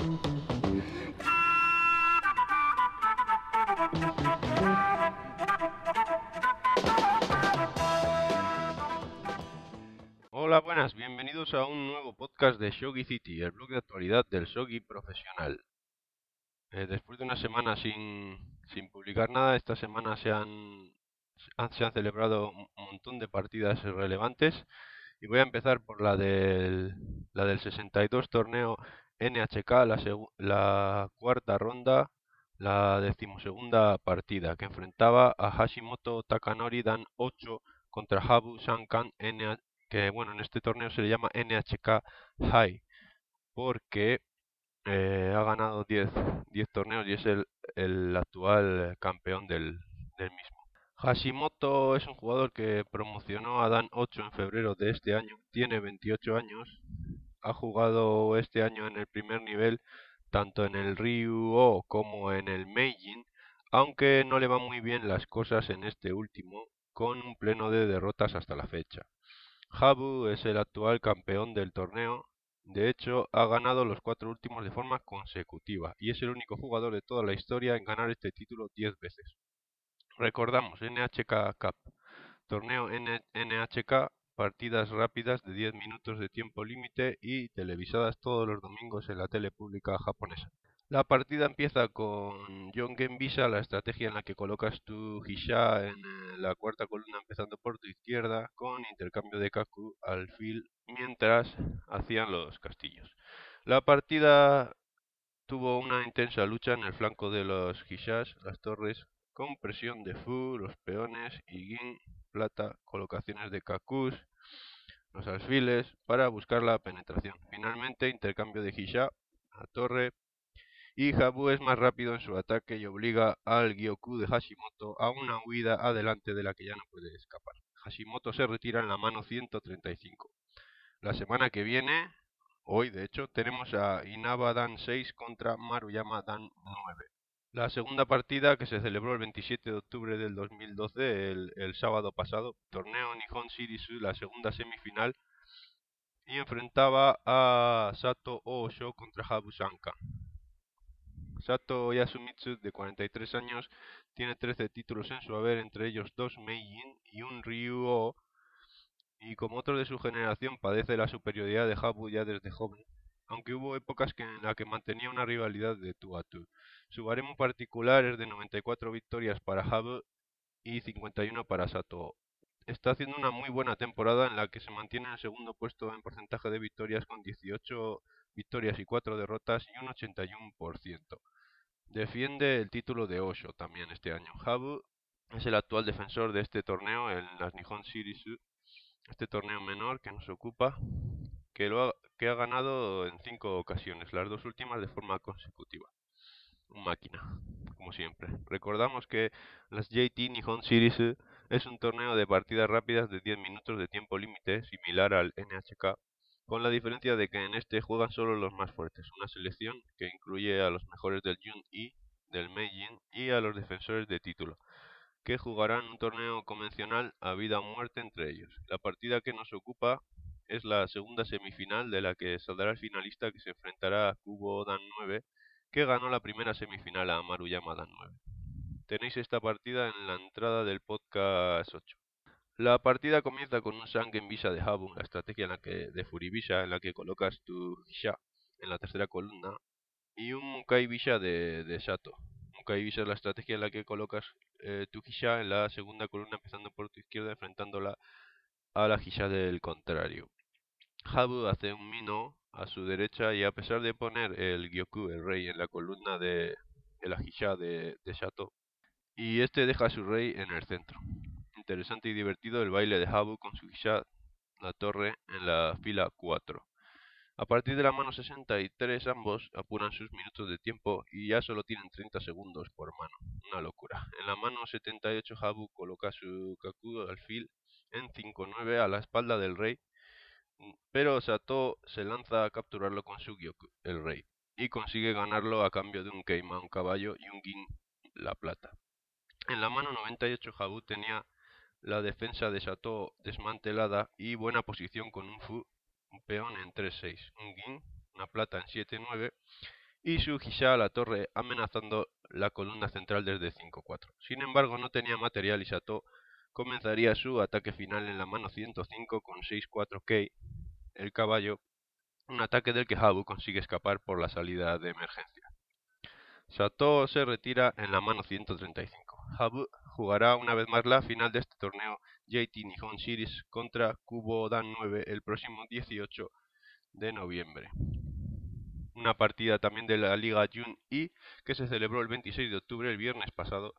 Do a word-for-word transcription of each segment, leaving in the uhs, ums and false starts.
Hola, buenas, bienvenidos a un nuevo podcast de Shogi City, el blog de actualidad del shogi profesional. Eh, después de una semana sin, sin publicar nada, esta semana se han, se han celebrado un montón de partidas relevantes y voy a empezar por la del, la del sesenta y dos torneo N H K, la, la cuarta ronda, la decimosegunda partida, que enfrentaba a Hashimoto Takanori Dan ocho contra Habu Shankan N H K, que bueno, en este torneo se le llama N H K High, porque eh, ha ganado diez torneos y es el, el actual campeón del, del mismo. Hashimoto es un jugador que promocionó a Dan ocho en febrero de este año, tiene veintiocho años, ha jugado este año en el primer nivel, tanto en el Ryu-O como en el Meijin, aunque no le van muy bien las cosas en este último, con un pleno de derrotas hasta la fecha. Habu es el actual campeón del torneo, de hecho ha ganado los cuatro últimos de forma consecutiva y es el único jugador de toda la historia en ganar este título diez veces. Recordamos, N H K Cup, torneo N H K, partidas rápidas de diez minutos de tiempo límite y televisadas todos los domingos en la tele pública japonesa. La partida empieza con Yongen Visa, la estrategia en la que colocas tu Hisha en la cuarta columna empezando por tu izquierda, con intercambio de Kaku alfil mientras hacían los castillos. La partida tuvo una intensa lucha en el flanco de los Hishas, las torres, con presión de Fu, los peones, Igin, plata, colocaciones de Kakus, los alfiles, para buscar la penetración. Finalmente, intercambio de Hisha a torre, y Habu es más rápido en su ataque y obliga al Gyoku de Hashimoto a una huida adelante de la que ya no puede escapar. Hashimoto se retira en la mano ciento treinta y cinco. La semana que viene, hoy de hecho, tenemos a Inaba Dan seis contra Maruyama Dan nueve. La segunda partida, que se celebró el veintisiete de octubre del dos mil doce, el, el sábado pasado, torneo Nihon Series, la segunda semifinal, y enfrentaba a Sato Osho contra Habu Shankan. Sato Yasumitsu, de cuarenta y tres años, tiene trece títulos en su haber, entre ellos dos Meijin y un Ryu-O, y como otros de su generación padece la superioridad de Habu ya desde joven, aunque hubo épocas que en las que mantenía una rivalidad de tú a tú. Su baremo particular es de noventa y cuatro victorias para Habu y cincuenta y uno para Sato. Está haciendo una muy buena temporada en la que se mantiene en el segundo puesto en porcentaje de victorias con dieciocho victorias y cuatro derrotas y un ochenta y uno por ciento. Defiende el título de Osho también este año. Habu es el actual defensor de este torneo en las Nihon Series, este torneo menor que nos ocupa, que, lo ha, que ha ganado en cinco ocasiones, las dos últimas de forma consecutiva. Un máquina, como siempre. Recordamos que las J T Nihon Series es un torneo de partidas rápidas de diez minutos de tiempo límite, similar al N H K, con la diferencia de que en este juegan solo los más fuertes, una selección que incluye a los mejores del Jun-I, del Meijin y a los defensores de título, que jugarán un torneo convencional a vida o muerte entre ellos. La partida que nos ocupa es la segunda semifinal, de la que saldrá el finalista, que se enfrentará a Kubo Dan nueve, que ganó la primera semifinal a Maruyama Dan nueve. Tenéis esta partida en la entrada del podcast ocho. La partida comienza con un Sangen Visa de Habu, la estrategia en la que, de Furibisa, en la que colocas tu Hisha en la tercera columna, y un Mukai Visa de, de Sato. Mukai Visa es la estrategia en la que colocas eh, tu Hisha en la segunda columna, empezando por tu izquierda, enfrentándola a la Hisha del contrario. Habu hace un Mino a su derecha y, a pesar de poner el Gyoku, el rey, en la columna de, de la Hisha de, de Sato, y este deja a su rey en el centro. Interesante y divertido el baile de Habu con su Hisha, la torre, en la fila cuatro. A partir de la mano sesenta y tres ambos apuran sus minutos de tiempo y ya solo tienen treinta segundos por mano. Una locura. En la mano setenta y ocho Habu coloca su Kaku alfil en cinco nueve a la espalda del rey, pero Sato se lanza a capturarlo con su Gyoku, el rey, y consigue ganarlo a cambio de un Keima, un caballo, y un Gin, la plata. En la mano noventa y ocho Habu tenía la defensa de Sato desmantelada y buena posición con un Fu, un peón en tres seis, un Gin, una plata en siete nueve y su Hisha a la torre, amenazando la columna central desde cinco cuatro. Sin embargo, no tenía material y Sato comenzaría su ataque final en la mano ciento cinco con seis cuatro kei, el caballo, un ataque del que Habu consigue escapar por la salida de emergencia. Sato se retira en la mano ciento treinta y cinco. Habu jugará una vez más la final de este torneo J T Nihon Series contra Kubo Dan nueve el próximo dieciocho de noviembre. Una partida también de la Liga Jun-I que se celebró el veintiséis de octubre, el viernes pasado,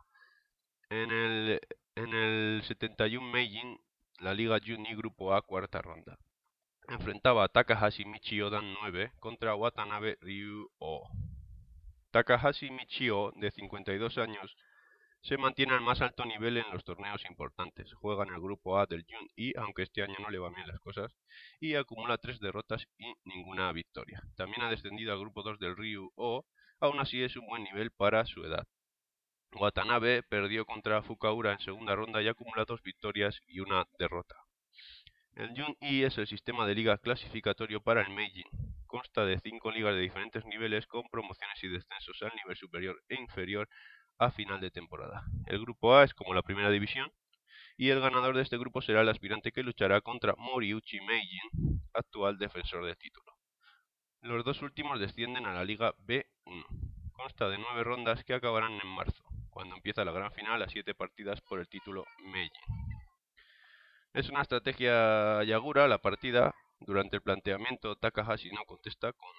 en el, en el setenta y uno Meijin, la Liga Jun-I Grupo A, cuarta ronda. Enfrentaba a Takahashi Michio Dan nueve contra Watanabe Ryu-Oh. Takahashi Michio, de cincuenta y dos años, se mantiene al más alto nivel en los torneos importantes. Juega en el grupo A del Jun-I, aunque este año no le van bien las cosas, y acumula tres derrotas y ninguna victoria. También ha descendido al grupo dos del Ryu-Oh, aún así es un buen nivel para su edad. Watanabe perdió contra Fukaura en segunda ronda y acumula dos victorias y una derrota. El Jun-I es el sistema de liga clasificatorio para el Meijin. Consta de cinco ligas de diferentes niveles con promociones y descensos al nivel superior e inferior a final de temporada. El grupo A es como la primera división y el ganador de este grupo será el aspirante que luchará contra Moriuchi Meijin, actual defensor del título. Los dos últimos descienden a la Liga B uno. Consta de nueve rondas que acabarán en marzo, cuando empieza la gran final a siete partidas por el título Meijin. Es una estrategia Yagura la partida. Durante el planteamiento, Takahashi no contesta con,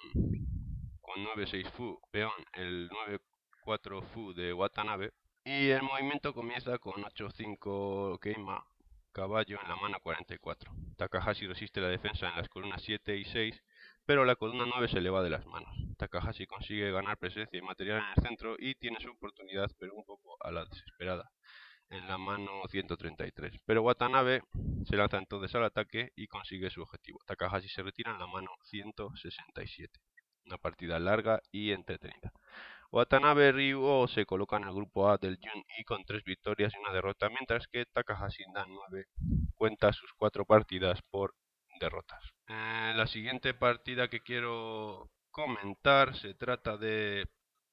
con nueve seis fu, peón, el nueve cuatro fu de Watanabe, y el movimiento comienza con ocho cinco keima, caballo en la mano cuarenta y cuatro. Takahashi resiste la defensa en las columnas siete y seis, pero la columna nueve se le va de las manos. Takahashi consigue ganar presencia y material en el centro y tiene su oportunidad, pero un poco a la desesperada, en la mano ciento treinta y tres. Pero Watanabe se lanza entonces al ataque y consigue su objetivo. Takahashi se retira en la mano ciento sesenta y siete. Una partida larga y entretenida. Watanabe Ryu se coloca en el grupo A del Jun-I con tres victorias y una derrota, mientras que Takahashi Dan nueve cuenta sus cuatro partidas por derrotas. Eh, la siguiente partida que quiero comentar se trata de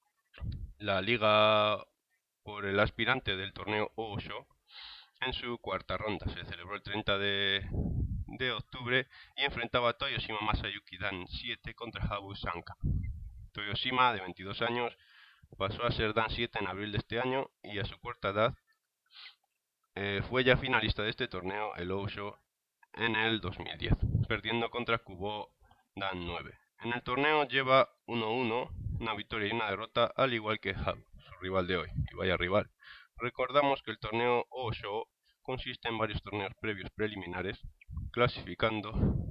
la liga por el aspirante del torneo Osho en su cuarta ronda. Se celebró el treinta de, de octubre y enfrentaba a Toyoshima Masayuki Dan siete contra Habu Sanka. Toyoshima, de veintidós años, pasó a ser Dan siete en abril de este año y a su corta edad eh, fue ya finalista de este torneo, el Osho, en el dos mil diez, perdiendo contra Kubo Dan nueve. En el torneo lleva uno uno, una victoria y una derrota, al igual que Habu, su rival de hoy, y vaya rival. Recordamos que el torneo Osho consiste en varios torneos previos preliminares, clasificando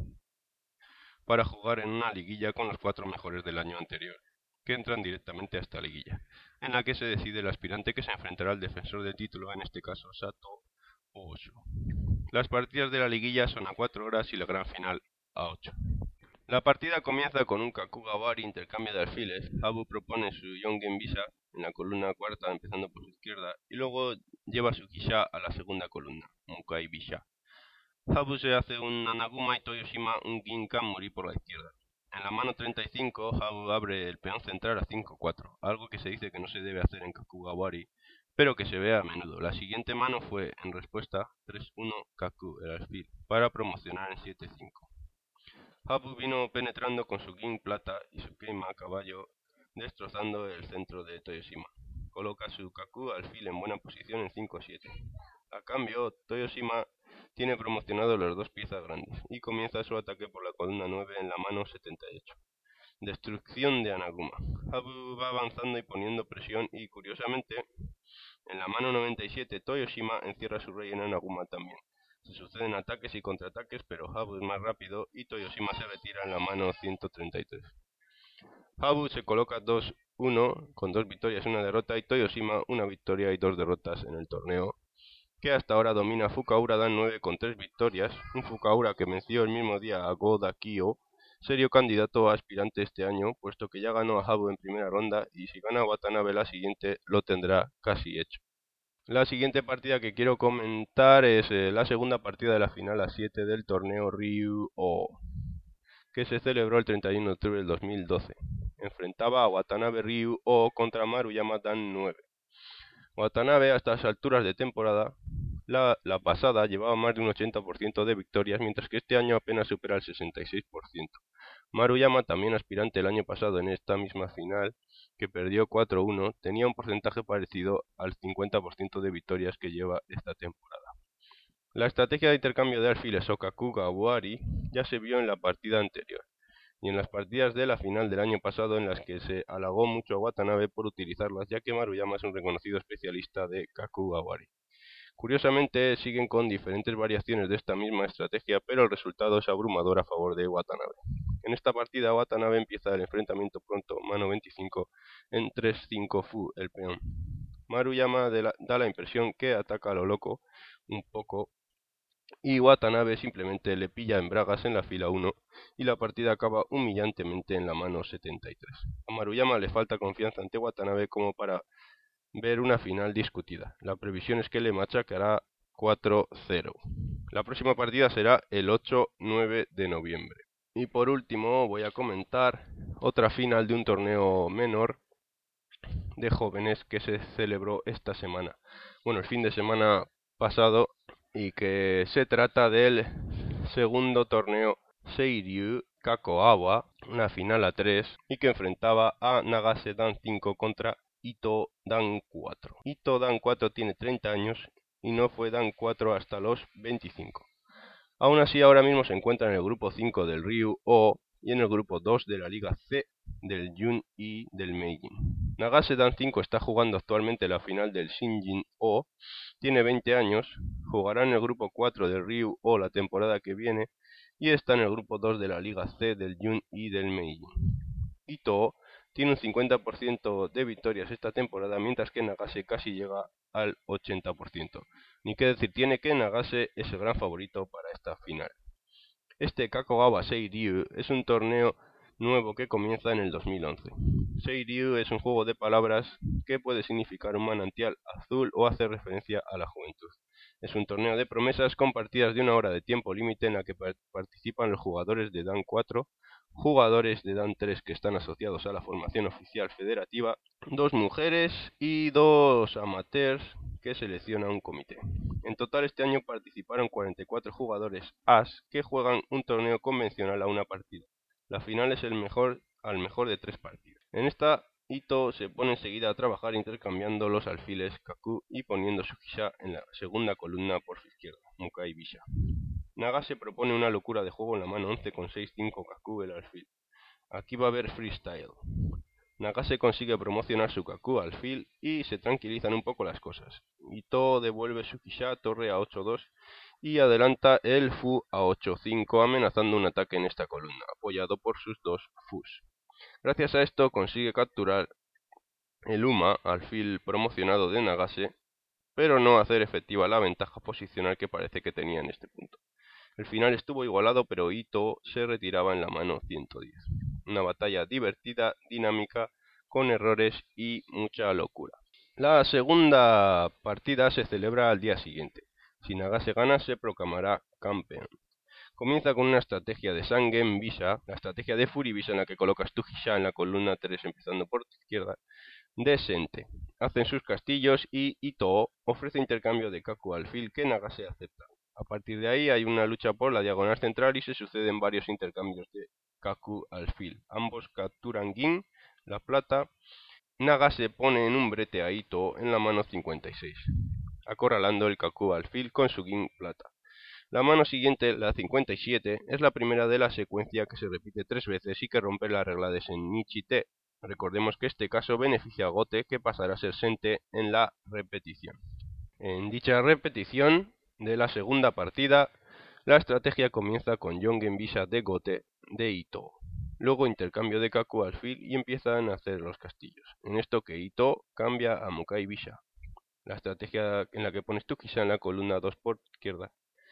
para jugar en una liguilla con los cuatro mejores del año anterior, que entran directamente a esta liguilla, en la que se decide el aspirante que se enfrentará al defensor del título, en este caso Sato Osho. Las partidas de la liguilla son a cuatro horas y la gran final a ocho. La partida comienza con un Kakugawari, intercambio de alfiles. Habu propone su Yongen Bisa en la columna cuarta, empezando por su izquierda, y luego lleva su Kisha a la segunda columna, Mukai Bisha. Habu se hace un Anaguma y Toyoshima un Ginkan-Mori por la izquierda. En la mano treinta y cinco, Habu abre el peón central a cinco cuatro, algo que se dice que no se debe hacer en Kakugawari, pero que se ve a menudo. La siguiente mano fue, en respuesta, tres uno Kaku, el alfil, para promocionar en siete cinco. Habu vino penetrando con su Gin plata y su Keima a caballo, destrozando el centro de Toyoshima. Coloca su Kaku alfil en buena posición en cinco siete. A cambio, Toyoshima tiene promocionado las dos piezas grandes y comienza su ataque por la columna nueve en la mano setenta y ocho. Destrucción de Anaguma. Habu va avanzando y poniendo presión y, curiosamente, en la mano noventa y siete Toyoshima encierra su rey en Anaguma también. Se suceden ataques y contraataques, pero Habu es más rápido y Toyoshima se retira en la mano ciento treinta y tres. Habu se coloca dos uno con dos victorias y una derrota, y Toyoshima una victoria y dos derrotas en el torneo, que hasta ahora domina Fukaura Dan nueve con tres victorias, un Fukaura que venció el mismo día a Goda Kyo, serio candidato a aspirante este año, puesto que ya ganó a Habu en primera ronda y si gana a Watanabe la siguiente lo tendrá casi hecho. La siguiente partida que quiero comentar es eh, la segunda partida de la final a siete del torneo Ryu-Oh, que se celebró el treinta y uno de octubre del dos mil doce. enfrentaba a Watanabe Ryu O contra Maruyama Dan nueve. Watanabe a estas alturas de temporada, la, la pasada, llevaba más de un ochenta por ciento de victorias, mientras que este año apenas supera el sesenta y seis por ciento. Maruyama, también aspirante el año pasado en esta misma final, que perdió cuatro uno, tenía un porcentaje parecido al cincuenta por ciento de victorias que lleva esta temporada. La estrategia de intercambio de alfiles Okaku-Gawari ya se vio en la partida anterior, y en las partidas de la final del año pasado, en las que se halagó mucho a Watanabe por utilizarlas, ya que Maruyama es un reconocido especialista de Kaku-Gawari. Curiosamente, siguen con diferentes variaciones de esta misma estrategia, pero el resultado es abrumador a favor de Watanabe. En esta partida, Watanabe empieza el enfrentamiento pronto, mano veinticinco, en tres cinco Fu, el peón. Maruyama la, da la impresión que ataca a lo loco, un poco, y Watanabe simplemente le pilla en bragas en la fila uno, y la partida acaba humillantemente en la mano setenta y tres. A Maruyama le falta confianza ante Watanabe como para ver una final discutida. La previsión es que le machacará cuatro cero. La próxima partida será el ocho nueve de noviembre. Y por último voy a comentar otra final de un torneo menor de jóvenes que se celebró esta semana. Bueno, el fin de semana pasado, y que se trata del segundo torneo Seiryu Kakoawa, una final a tres, y que enfrentaba a Nagase Dan cinco contra Ito Dan cuatro. Ito Dan cuatro tiene treinta años y no fue Dan cuatro hasta los veinticinco. Aún así, ahora mismo se encuentra en el grupo cinco del Ryu O y en el grupo dos de la Liga C del Jun y del Meijin. Nagase Dan cinco está jugando actualmente la final del Shinjin O, tiene veinte años, jugará en el grupo cuatro del Ryu O la temporada que viene y está en el grupo dos de la Liga C del Jun y del Meijin. Ito tiene un cincuenta por ciento de victorias esta temporada, mientras que Nagase casi llega al ochenta por ciento. Ni qué decir tiene que Nagase es el gran favorito para esta final. Este Kakogawa Seiryu es un torneo nuevo que comienza en el dos mil once. Seiryu es un juego de palabras que puede significar un manantial azul o hacer referencia a la juventud. Es un torneo de promesas con partidas de una hora de tiempo límite en la que participan los jugadores de Dan cuatro, jugadores de Dan tres que están asociados a la formación oficial federativa, dos mujeres y dos amateurs que selecciona un comité. En total este año participaron cuarenta y cuatro jugadores As que juegan un torneo convencional a una partida. La final es el mejor al mejor de tres partidas. En esta, Ito se pone enseguida a trabajar intercambiando los alfiles Kaku y poniendo su Hisha en la segunda columna por su izquierda, Mukai Bisha. Nagase propone una locura de juego en la mano once con seis cinco Kaku el alfil. Aquí va a haber freestyle. Nagase consigue promocionar su Kaku alfil y se tranquilizan un poco las cosas. Ito devuelve su Hisha torre a ocho dos y adelanta el Fu a ocho cinco, amenazando un ataque en esta columna, apoyado por sus dos Fus. Gracias a esto consigue capturar el Uma, alfil promocionado de Nagase, pero no hacer efectiva la ventaja posicional que parece que tenía en este punto. El final estuvo igualado, pero Ito se retiraba en la mano ciento diez. Una batalla divertida, dinámica, con errores y mucha locura. La segunda partida se celebra al día siguiente. Si Nagase gana, se proclamará campeón. Comienza con una estrategia de Sangen Bisha, la estrategia de Furibisha en la que colocas tu Hisha en la columna tres empezando por tu izquierda, decente. Hacen sus castillos y Ito ofrece intercambio de Kaku alfil que Nagase acepta. A partir de ahí hay una lucha por la diagonal central y se suceden varios intercambios de Kaku alfil. Ambos capturan Gin, la plata. Nagase pone en un brete a Ito en la mano cincuenta y seis, acorralando el Kaku alfil con su Gin plata. La mano siguiente, la cincuenta y siete, es la primera de la secuencia que se repite tres veces y que rompe la regla de Sennichi-te. Recordemos que este caso beneficia a Gote, que pasará a ser Sente en la repetición. En dicha repetición de la segunda partida, la estrategia comienza con Yongen Bisha de Gote de Ito. Luego intercambio de Kaku alfil y empiezan a hacer los castillos. En esto que Ito cambia a Mukai Bisha, la estrategia en la que pones tu Kisha en la columna dos por izquierda.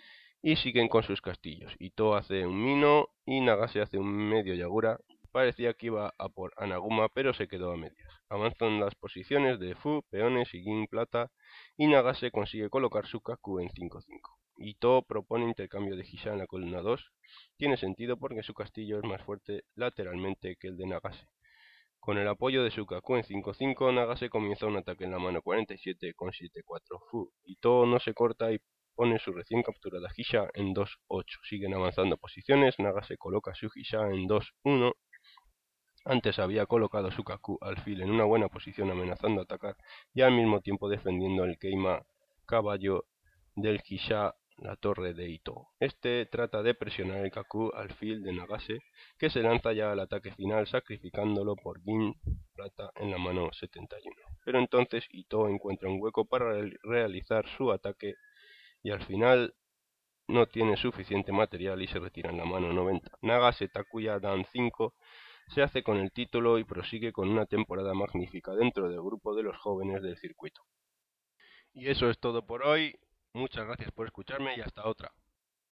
Y siguen con sus castillos. Ito hace un Mino y Nagase hace un medio Yagura. Parecía que iba a por Anaguma, pero se quedó a medias. Avanzan las posiciones de Fu, peones y Gin plata, y Nagase consigue colocar su Kaku en cinco cinco. Ito propone intercambio de Hisha en la columna dos. Tiene sentido porque su castillo es más fuerte lateralmente que el de Nagase. Con el apoyo de Sukaku en cinco cinco, Nagase comienza un ataque en la mano cuarenta y siete con siete cuatro Fu. Ito no se corta y pone su recién capturada Hisha en dos ocho. Siguen avanzando posiciones, Nagase coloca su Hisha en dos uno. Antes había colocado Sukaku alfil en una buena posición amenazando atacar y al mismo tiempo defendiendo el Keima caballo del Hisha, la torre de Ito. Este trata de presionar el Kaku alfil de Nagase, que se lanza ya al ataque final sacrificándolo por Gin plata en la mano setenta y uno. Pero entonces Ito encuentra un hueco para realizar su ataque y al final no tiene suficiente material y se retira en la mano noventa. Nagase Takuya Dan cinco se hace con el título y prosigue con una temporada magnífica dentro del grupo de los jóvenes del circuito. Y eso es todo por hoy. Muchas gracias por escucharme y hasta otra.